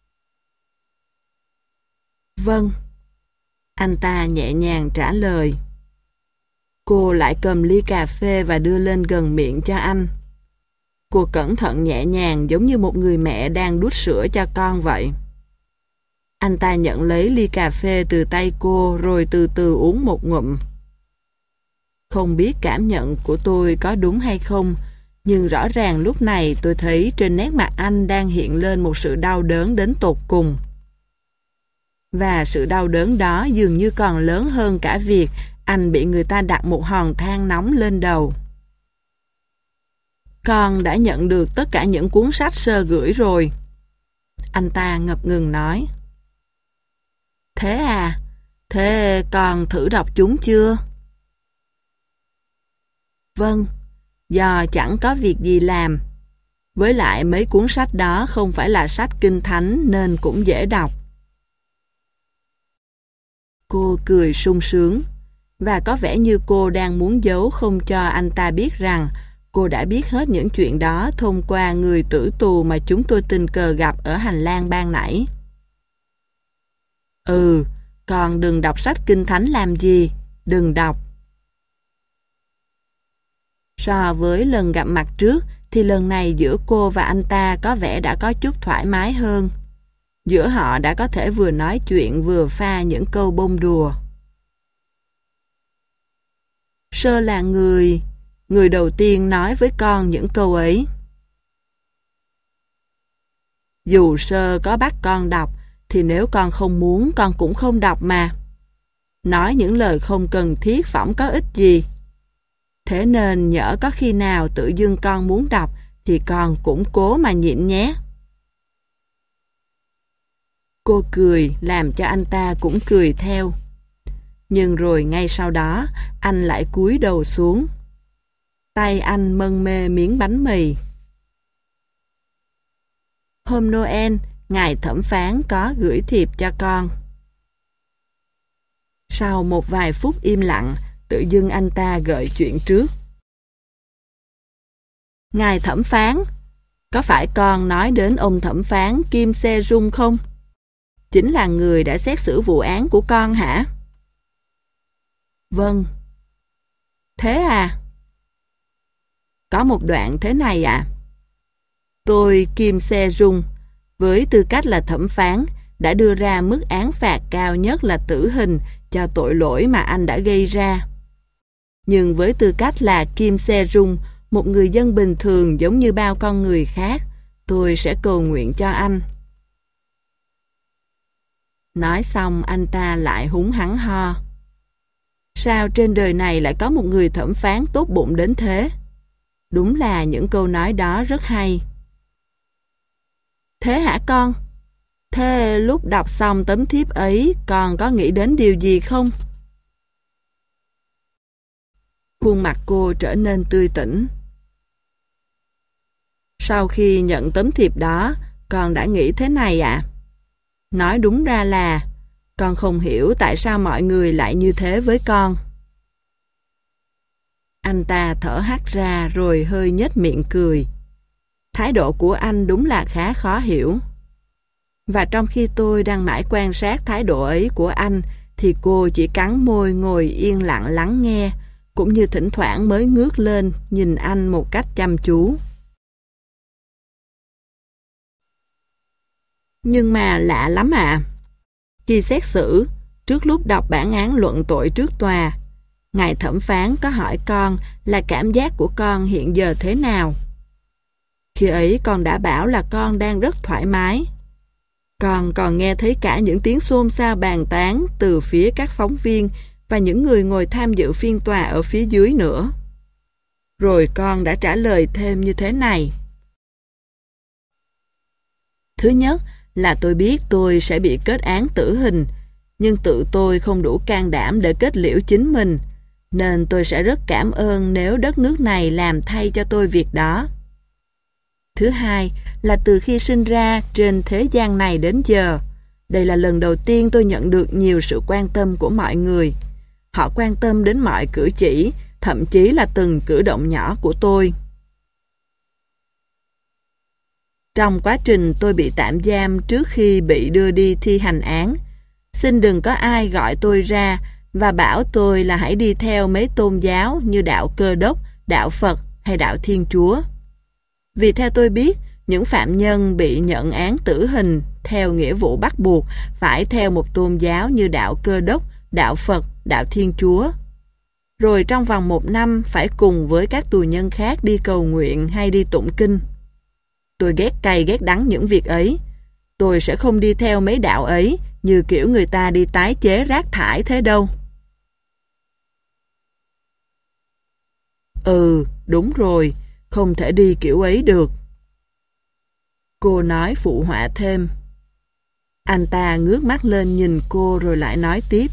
Vâng. Anh ta nhẹ nhàng trả lời. Cô lại cầm ly cà phê và đưa lên gần miệng cho anh. Cô cẩn thận nhẹ nhàng giống như một người mẹ đang đút sữa cho con vậy. Anh ta nhận lấy ly cà phê từ tay cô rồi từ từ uống một ngụm. Không biết cảm nhận của tôi có đúng hay không, nhưng rõ ràng lúc này tôi thấy trên nét mặt anh đang hiện lên một sự đau đớn đến tột cùng. Và sự đau đớn đó dường như còn lớn hơn cả việc anh bị người ta đặt một hòn than nóng lên đầu. Con đã nhận được tất cả những cuốn sách sơ gửi rồi. Anh ta ngập ngừng nói. Thế à? Thế con thử đọc chúng chưa? Vâng, do chẳng có việc gì làm. Với lại mấy cuốn sách đó không phải là sách kinh thánh nên cũng dễ đọc. Cô cười sung sướng, và có vẻ như cô đang muốn giấu không cho anh ta biết rằng cô đã biết hết những chuyện đó thông qua người tử tù mà chúng tôi tình cờ gặp ở hành lang ban nãy. Ừ, con đừng đọc sách kinh thánh làm gì, đừng đọc. So với lần gặp mặt trước thì lần này giữa cô và anh ta có vẻ đã có chút thoải mái hơn. Giữa họ đã có thể vừa nói chuyện vừa pha những câu bông đùa. Sơ là người, người đầu tiên nói với con những câu ấy. Dù Sơ có bắt con đọc, thì nếu con không muốn con cũng không đọc mà. Nói những lời không cần thiết phỏng có ích gì. Thế nên nhỡ có khi nào tự dưng con muốn đọc, thì con cũng cố mà nhịn nhé. Cô cười làm cho anh ta cũng cười theo. Nhưng rồi ngay sau đó, anh lại cúi đầu xuống. Tay anh mân mê miếng bánh mì. Hôm Noel, ngài thẩm phán có gửi thiệp cho con. Sau một vài phút im lặng, tự dưng anh ta gợi chuyện trước. Ngài thẩm phán, có phải con nói đến ông thẩm phán Kim Se Jung không? Chính là người đã xét xử vụ án của con hả? Vâng. Thế à? Có một đoạn thế này ạ. À? Tôi Kim Se Jung, với tư cách là thẩm phán, đã đưa ra mức án phạt cao nhất là tử hình cho tội lỗi mà anh đã gây ra. Nhưng với tư cách là Kim Se Jung, một người dân bình thường giống như bao con người khác, tôi sẽ cầu nguyện cho anh. Nói xong anh ta lại húng hắng ho. Sao trên đời này lại có một người thẩm phán tốt bụng đến thế? Đúng là những câu nói đó rất hay. Thế hả con? Thế lúc đọc xong tấm thiếp ấy, con có nghĩ đến điều gì không? Khuôn mặt cô trở nên tươi tỉnh. Sau khi nhận tấm thiệp đó, con đã nghĩ thế này ạ. À? Nói đúng ra là, con không hiểu tại sao mọi người lại như thế với con. Anh ta thở hắt ra rồi hơi nhếch miệng cười. Thái độ của anh đúng là khá khó hiểu. Và trong khi tôi đang mãi quan sát thái độ ấy của anh, thì cô chỉ cắn môi ngồi yên lặng lắng nghe, cũng như thỉnh thoảng mới ngước lên nhìn anh một cách chăm chú. Nhưng mà lạ lắm ạ. À. Khi xét xử, trước lúc đọc bản án luận tội trước tòa, ngài thẩm phán có hỏi con là cảm giác của con hiện giờ thế nào. Khi ấy con đã bảo là con đang rất thoải mái. Con còn nghe thấy cả những tiếng xôn xao bàn tán từ phía các phóng viên và những người ngồi tham dự phiên tòa ở phía dưới nữa. Rồi con đã trả lời thêm như thế này. Thứ nhất là tôi biết tôi sẽ bị kết án tử hình, nhưng tự tôi không đủ can đảm để kết liễu chính mình, nên tôi sẽ rất cảm ơn nếu đất nước này làm thay cho tôi việc đó. Thứ hai là từ khi sinh ra trên thế gian này đến giờ, đây là lần đầu tiên tôi nhận được nhiều sự quan tâm của mọi người. Họ quan tâm đến mọi cử chỉ, thậm chí là từng cử động nhỏ của tôi. Trong quá trình tôi bị tạm giam trước khi bị đưa đi thi hành án, xin đừng có ai gọi tôi ra và bảo tôi là hãy đi theo mấy tôn giáo như đạo Cơ Đốc, đạo Phật hay đạo Thiên Chúa. Vì theo tôi biết, những phạm nhân bị nhận án tử hình theo nghĩa vụ bắt buộc phải theo một tôn giáo như đạo Cơ Đốc, đạo Phật, đạo Thiên Chúa. Rồi trong vòng một năm phải cùng với các tù nhân khác đi cầu nguyện hay đi tụng kinh. Tôi ghét cay ghét đắng những việc ấy. Tôi sẽ không đi theo mấy đạo ấy như kiểu người ta đi tái chế rác thải thế đâu. Ừ, đúng rồi, không thể đi kiểu ấy được. Cô nói phụ họa thêm. Anh ta ngước mắt lên nhìn cô rồi lại nói tiếp.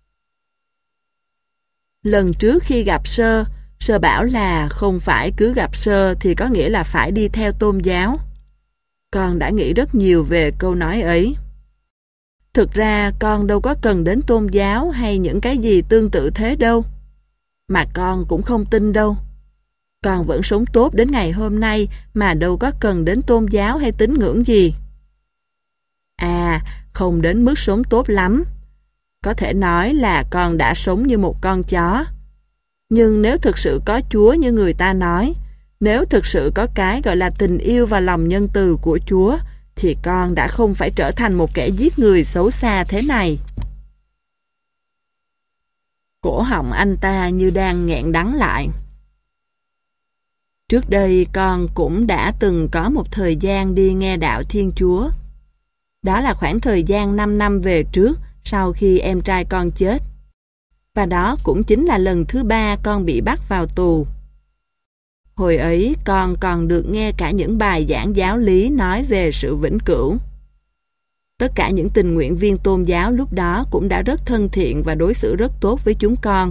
Lần trước khi gặp Sơ, Sơ bảo là không phải cứ gặp Sơ thì có nghĩa là phải đi theo tôn giáo. Con đã nghĩ rất nhiều về câu nói ấy. Thực ra con đâu có cần đến tôn giáo hay những cái gì tương tự thế đâu. Mà con cũng không tin đâu. Con vẫn sống tốt đến ngày hôm nay mà đâu có cần đến tôn giáo hay tín ngưỡng gì. À, không đến mức sống tốt lắm. Có thể nói là con đã sống như một con chó. Nhưng nếu thực sự có Chúa như người ta nói, nếu thực sự có cái gọi là tình yêu và lòng nhân từ của Chúa, thì con đã không phải trở thành một kẻ giết người xấu xa thế này. Cổ họng anh ta như đang nghẹn đắng lại. Trước đây con cũng đã từng có một thời gian đi nghe đạo Thiên Chúa. Đó là khoảng thời gian năm năm về trước, sau khi em trai con chết. Và đó cũng chính là lần thứ ba con bị bắt vào tù. Hồi ấy con còn được nghe cả những bài giảng giáo lý nói về sự vĩnh cửu. Tất cả những tình nguyện viên tôn giáo lúc đó cũng đã rất thân thiện và đối xử rất tốt với chúng con.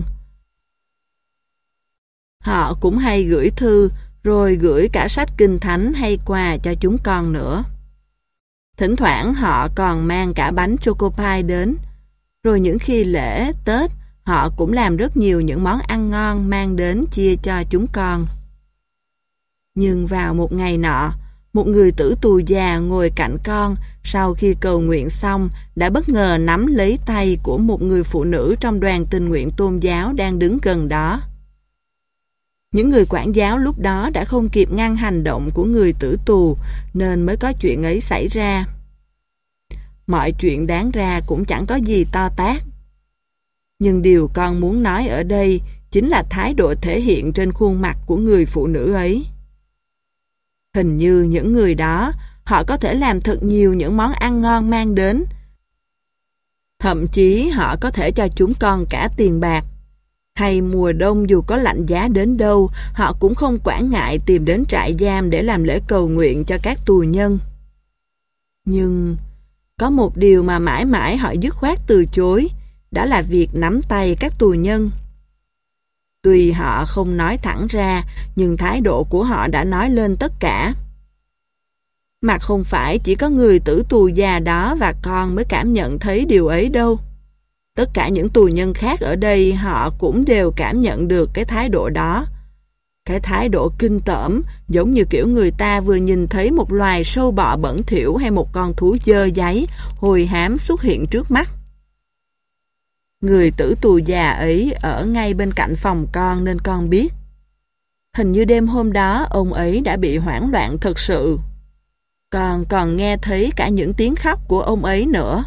Họ cũng hay gửi thư, rồi gửi cả sách kinh thánh hay quà cho chúng con nữa. Thỉnh thoảng họ còn mang cả bánh choco pie đến. Rồi những khi lễ, Tết, họ cũng làm rất nhiều những món ăn ngon mang đến chia cho chúng con. Nhưng vào một ngày nọ, một người tử tù già ngồi cạnh con sau khi cầu nguyện xong đã bất ngờ nắm lấy tay của một người phụ nữ trong đoàn tình nguyện tôn giáo đang đứng gần đó. Những người quản giáo lúc đó đã không kịp ngăn hành động của người tử tù nên mới có chuyện ấy xảy ra. Mọi chuyện đáng ra cũng chẳng có gì to tát. Nhưng điều con muốn nói ở đây chính là thái độ thể hiện trên khuôn mặt của người phụ nữ ấy. Hình như những người đó, họ có thể làm thật nhiều những món ăn ngon mang đến. Thậm chí họ có thể cho chúng con cả tiền bạc. Hay mùa đông dù có lạnh giá đến đâu, họ cũng không quản ngại tìm đến trại giam để làm lễ cầu nguyện cho các tù nhân. Nhưng có một điều mà mãi mãi họ dứt khoát từ chối, đó là việc nắm tay các tù nhân. Tuy họ không nói thẳng ra, nhưng thái độ của họ đã nói lên tất cả. Mà không phải chỉ có người tử tù già đó và con mới cảm nhận thấy điều ấy đâu. Tất cả những tù nhân khác ở đây họ cũng đều cảm nhận được cái thái độ đó. Cái thái độ kinh tởm, giống như kiểu người ta vừa nhìn thấy một loài sâu bọ bẩn thỉu hay một con thú dơ dáy, hôi hám xuất hiện trước mắt. Người tử tù già ấy ở ngay bên cạnh phòng con nên con biết. Hình như đêm hôm đó ông ấy đã bị hoảng loạn thật sự. Con còn nghe thấy cả những tiếng khóc của ông ấy nữa.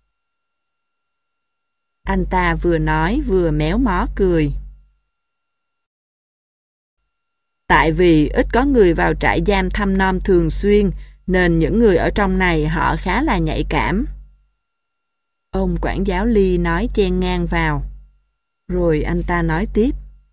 Anh ta vừa nói vừa méo mó cười. Tại vì ít có người vào trại giam thăm nom thường xuyên, nên những người ở trong này họ khá là nhạy cảm. Ông quản giáo Ly nói chen ngang vào. Rồi anh ta nói tiếp.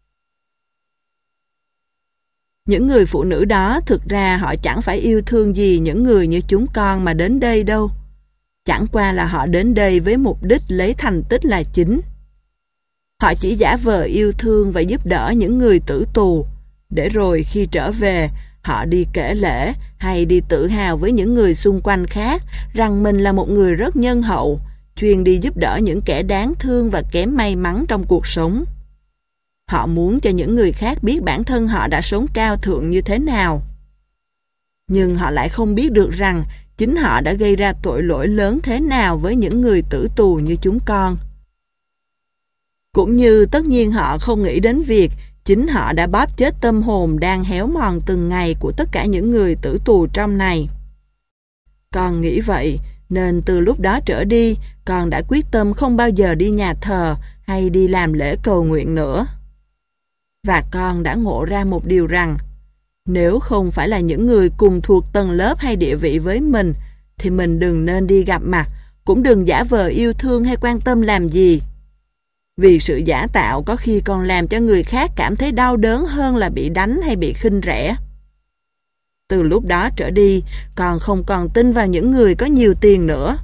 Những người phụ nữ đó thực ra họ chẳng phải yêu thương gì những người như chúng con mà đến đây đâu. Chẳng qua là họ đến đây với mục đích lấy thành tích là chính. Họ chỉ giả vờ yêu thương và giúp đỡ những người tử tù, để rồi khi trở về, họ đi kể lể hay đi tự hào với những người xung quanh khác rằng mình là một người rất nhân hậu, chuyên đi giúp đỡ những kẻ đáng thương và kém may mắn trong cuộc sống. Họ muốn cho những người khác biết bản thân họ đã sống cao thượng như thế nào. Nhưng họ lại không biết được rằng chính họ đã gây ra tội lỗi lớn thế nào với những người tử tù như chúng con. Cũng như tất nhiên họ không nghĩ đến việc chính họ đã bóp chết tâm hồn đang héo mòn từng ngày của tất cả những người tử tù trong này. Con nghĩ vậy, nên từ lúc đó trở đi, con đã quyết tâm không bao giờ đi nhà thờ hay đi làm lễ cầu nguyện nữa. Và con đã ngộ ra một điều rằng, nếu không phải là những người cùng thuộc tầng lớp hay địa vị với mình, thì mình đừng nên đi gặp mặt, cũng đừng giả vờ yêu thương hay quan tâm làm gì. Vì sự giả tạo có khi còn làm cho người khác cảm thấy đau đớn hơn là bị đánh hay bị khinh rẻ. Từ lúc đó trở đi, con không còn tin vào những người có nhiều tiền nữa.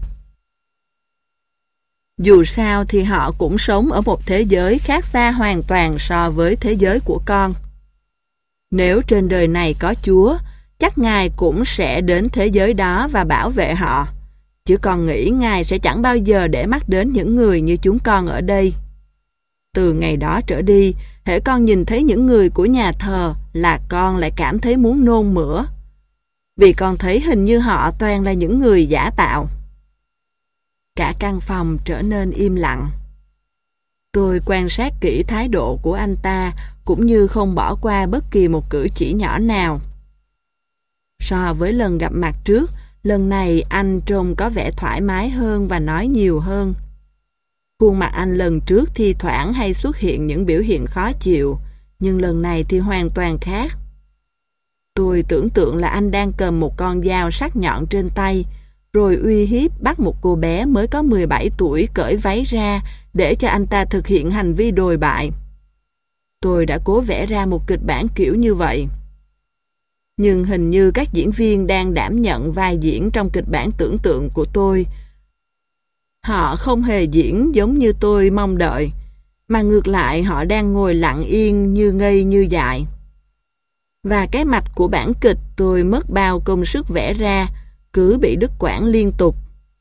Dù sao thì họ cũng sống ở một thế giới khác xa hoàn toàn so với thế giới của con. Nếu trên đời này có Chúa, chắc Ngài cũng sẽ đến thế giới đó và bảo vệ họ. Chứ con nghĩ Ngài sẽ chẳng bao giờ để mắt đến những người như chúng con ở đây. Từ ngày đó trở đi, hễ con nhìn thấy những người của nhà thờ là con lại cảm thấy muốn nôn mửa. Vì con thấy hình như họ toàn là những người giả tạo. Cả căn phòng trở nên im lặng. Tôi quan sát kỹ thái độ của anh ta, cũng như không bỏ qua bất kỳ một cử chỉ nhỏ nào. So với lần gặp mặt trước, lần này anh trông có vẻ thoải mái hơn và nói nhiều hơn. Khuôn mặt anh lần trước thi thoảng hay xuất hiện những biểu hiện khó chịu, nhưng lần này thì hoàn toàn khác. Tôi tưởng tượng là anh đang cầm một con dao sắc nhọn trên tay, rồi uy hiếp bắt một cô bé mới có mười bảy tuổi cởi váy ra để cho anh ta thực hiện hành vi đồi bại. Tôi đã cố vẽ ra một kịch bản kiểu như vậy. Nhưng hình như các diễn viên đang đảm nhận vai diễn trong kịch bản tưởng tượng của tôi. Họ không hề diễn giống như tôi mong đợi, mà ngược lại họ đang ngồi lặng yên như ngây như dại. Và cái mạch của bản kịch tôi mất bao công sức vẽ ra, cứ bị đứt quãng liên tục.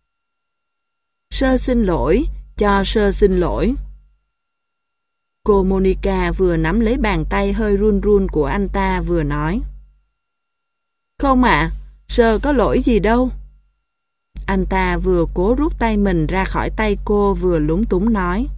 Sơ xin lỗi, cho sơ xin lỗi. Cô Monica vừa nắm lấy bàn tay hơi run run của anh ta vừa nói. Không ạ, à, sơ có lỗi gì đâu. Anh ta vừa cố rút tay mình ra khỏi tay cô vừa lúng túng nói.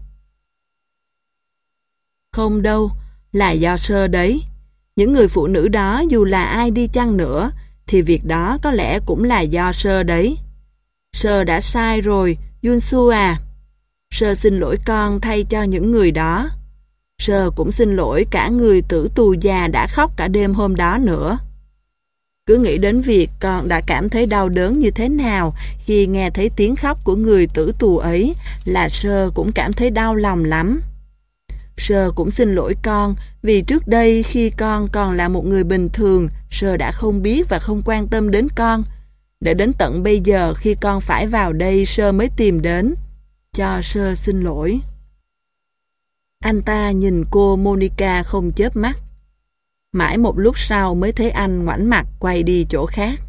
Không đâu, là do sơ đấy. Những người phụ nữ đó dù là ai đi chăng nữa, thì việc đó có lẽ cũng là do sơ đấy. Sơ đã sai rồi, Junsu à. Sơ xin lỗi con thay cho những người đó. Sơ cũng xin lỗi cả người tử tù già đã khóc cả đêm hôm đó nữa. Cứ nghĩ đến việc con đã cảm thấy đau đớn như thế nào khi nghe thấy tiếng khóc của người tử tù ấy là sơ cũng cảm thấy đau lòng lắm. Sơ cũng xin lỗi con vì trước đây khi con còn là một người bình thường, sơ đã không biết và không quan tâm đến con. Để đến tận bây giờ khi con phải vào đây sơ mới tìm đến. Cho sơ xin lỗi. Anh ta nhìn cô Monica không chớp mắt. Mãi một lúc sau mới thấy anh ngoảnh mặt quay đi chỗ khác.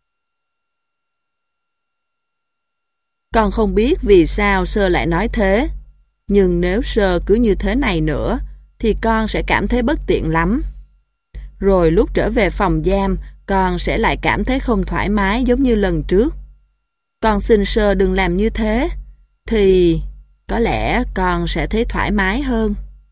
Con không biết vì sao sơ lại nói thế. Nhưng nếu sơ cứ như thế này nữa, thì con sẽ cảm thấy bất tiện lắm. Rồi lúc trở về phòng giam, con sẽ lại cảm thấy không thoải mái giống như lần trước. Con xin sơ đừng làm như thế, thì có lẽ con sẽ thấy thoải mái hơn.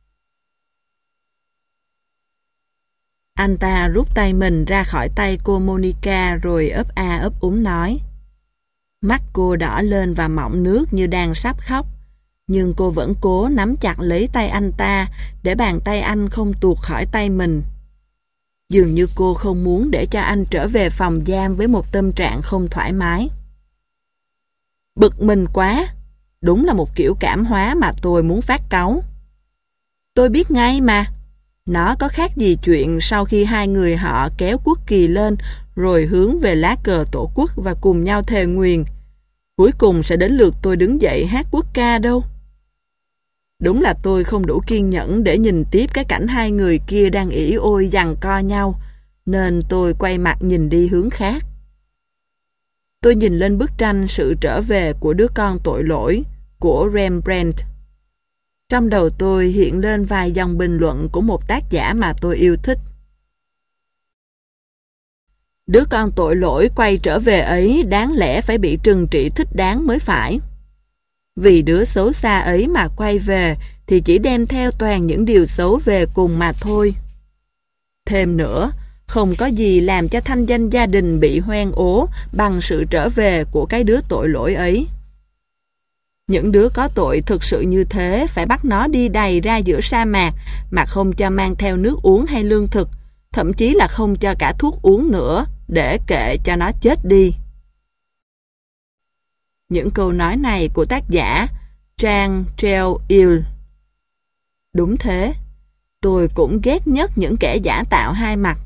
Anh ta rút tay mình ra khỏi tay cô Monica rồi ấp a ấp úng nói. Mắt cô đỏ lên và mọng nước như đang sắp khóc. Nhưng cô vẫn cố nắm chặt lấy tay anh ta để bàn tay anh không tuột khỏi tay mình. Dường như cô không muốn để cho anh trở về phòng giam với một tâm trạng không thoải mái. Bực mình quá, đúng là một kiểu cảm hóa mà tôi muốn phát cáu. Tôi biết ngay mà, nó có khác gì chuyện sau khi hai người họ kéo quốc kỳ lên rồi hướng về lá cờ tổ quốc và cùng nhau thề nguyền. Cuối cùng sẽ đến lượt tôi đứng dậy hát quốc ca đâu. Đúng là tôi không đủ kiên nhẫn để nhìn tiếp cái cảnh hai người kia đang ỉ ôi giằng co nhau, nên tôi quay mặt nhìn đi hướng khác. Tôi nhìn lên bức tranh Sự trở về của đứa con tội lỗi của Rembrandt. Trong đầu tôi hiện lên vài dòng bình luận của một tác giả mà tôi yêu thích. Đứa con tội lỗi quay trở về ấy đáng lẽ phải bị trừng trị thích đáng mới phải. Vì đứa xấu xa ấy mà quay về thì chỉ đem theo toàn những điều xấu về cùng mà thôi. Thêm nữa, không có gì làm cho thanh danh gia đình bị hoen ố bằng sự trở về của cái đứa tội lỗi ấy. Những đứa có tội thực sự như thế phải bắt nó đi đầy ra giữa sa mạc mà không cho mang theo nước uống hay lương thực, thậm chí là không cho cả thuốc uống nữa, để kệ cho nó chết đi. Những câu nói này của tác giả Trang Treo-il. Đúng thế, tôi cũng ghét nhất những kẻ giả tạo hai mặt.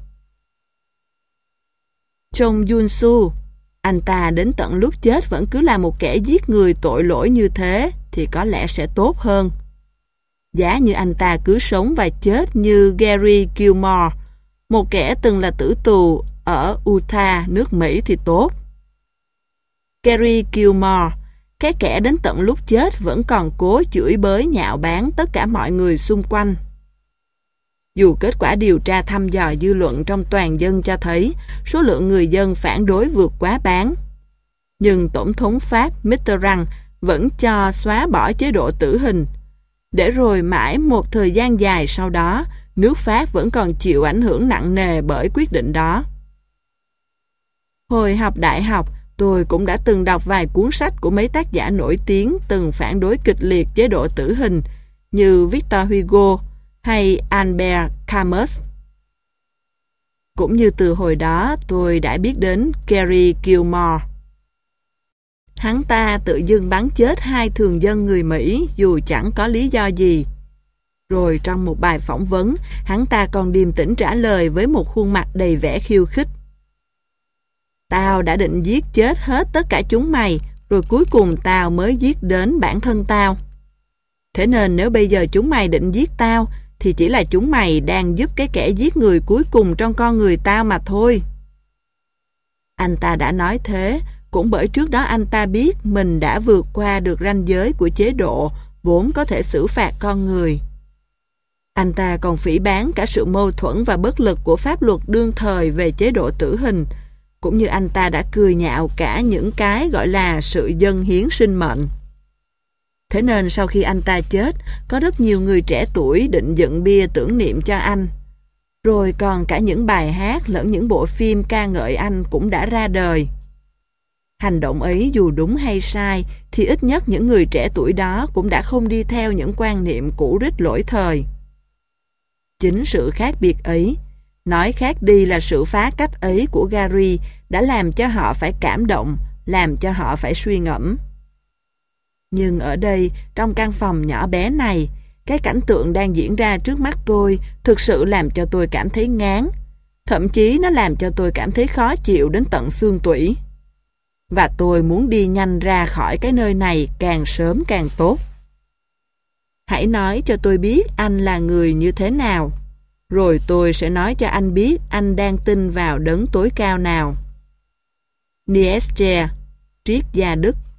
Trong Junsu, anh ta đến tận lúc chết vẫn cứ là một kẻ giết người tội lỗi như thế thì có lẽ sẽ tốt hơn. Giá như anh ta cứ sống và chết như Gary Gilmore, một kẻ từng là tử tù ở Utah, nước Mỹ thì tốt. Gary Gilmore, cái kẻ đến tận lúc chết vẫn còn cố chửi bới nhạo báng tất cả mọi người xung quanh. Dù kết quả điều tra thăm dò dư luận trong toàn dân cho thấy số lượng người dân phản đối vượt quá bán, nhưng Tổng thống Pháp Mitterrand vẫn cho xóa bỏ chế độ tử hình, Để rồi mãi một thời gian dài sau đó, nước Pháp vẫn còn chịu ảnh hưởng nặng nề bởi quyết định đó. Hồi học đại học, tôi cũng đã từng đọc vài cuốn sách của mấy tác giả nổi tiếng từng phản đối kịch liệt chế độ tử hình như Victor Hugo hay Albert Camus. Cũng như từ hồi đó, tôi đã biết đến Gary Gilmore. Hắn ta tự dưng bắn chết hai thường dân người Mỹ dù chẳng có lý do gì. Rồi trong một bài phỏng vấn, hắn ta còn điềm tĩnh trả lời với một khuôn mặt đầy vẻ khiêu khích. Tao đã định giết chết hết tất cả chúng mày, rồi cuối cùng tao mới giết đến bản thân tao. Thế nên nếu bây giờ chúng mày định giết tao, thì chỉ là chúng mày đang giúp cái kẻ giết người cuối cùng trong con người tao mà thôi. Anh ta đã nói thế, cũng bởi trước đó anh ta biết mình đã vượt qua được ranh giới của chế độ vốn có thể xử phạt con người. Anh ta còn phỉ báng cả sự mâu thuẫn và bất lực của pháp luật đương thời về chế độ tử hình, cũng như anh ta đã cười nhạo cả những cái gọi là sự dâng hiến sinh mệnh. Thế nên sau khi anh ta chết, có rất nhiều người trẻ tuổi định dựng bia tưởng niệm cho anh. Rồi còn cả những bài hát lẫn những bộ phim ca ngợi anh cũng đã ra đời. Hành động ấy dù đúng hay sai, thì ít nhất những người trẻ tuổi đó cũng đã không đi theo những quan niệm cũ rích lỗi thời. Chính sự khác biệt ấy, nói khác đi là sự phá cách ấy của Gary đã làm cho họ phải cảm động, làm cho họ phải suy ngẫm. Nhưng ở đây, trong căn phòng nhỏ bé này, cái cảnh tượng đang diễn ra trước mắt tôi thực sự làm cho tôi cảm thấy ngán. Thậm chí nó làm cho tôi cảm thấy khó chịu đến tận xương tủy. Và tôi muốn đi nhanh ra khỏi cái nơi này càng sớm càng tốt. Hãy nói cho tôi biết anh là người như thế nào. Rồi tôi sẽ nói cho anh biết anh đang tin vào đấng tối cao nào. Nietzsche, triết gia Đức.